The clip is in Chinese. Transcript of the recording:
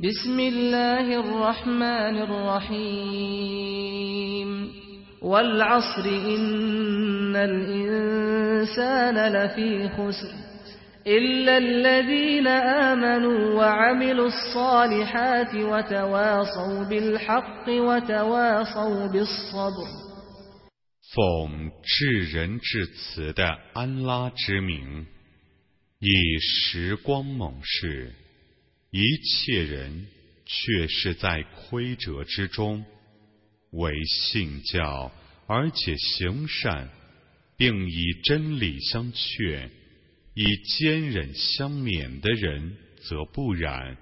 بسم الله الرحمن الرحيم والعصر إن الإنسان لفي خسر إلا الذين آمنوا وعملوا الصالحات وتواصوا بالحق وتواصوا بالصبر 奉至仁至慈的安拉之名，以时光猛士，一切人却是在亏折之中，为信教而且行善，并以真理相劝，以坚忍相勉的人则不然。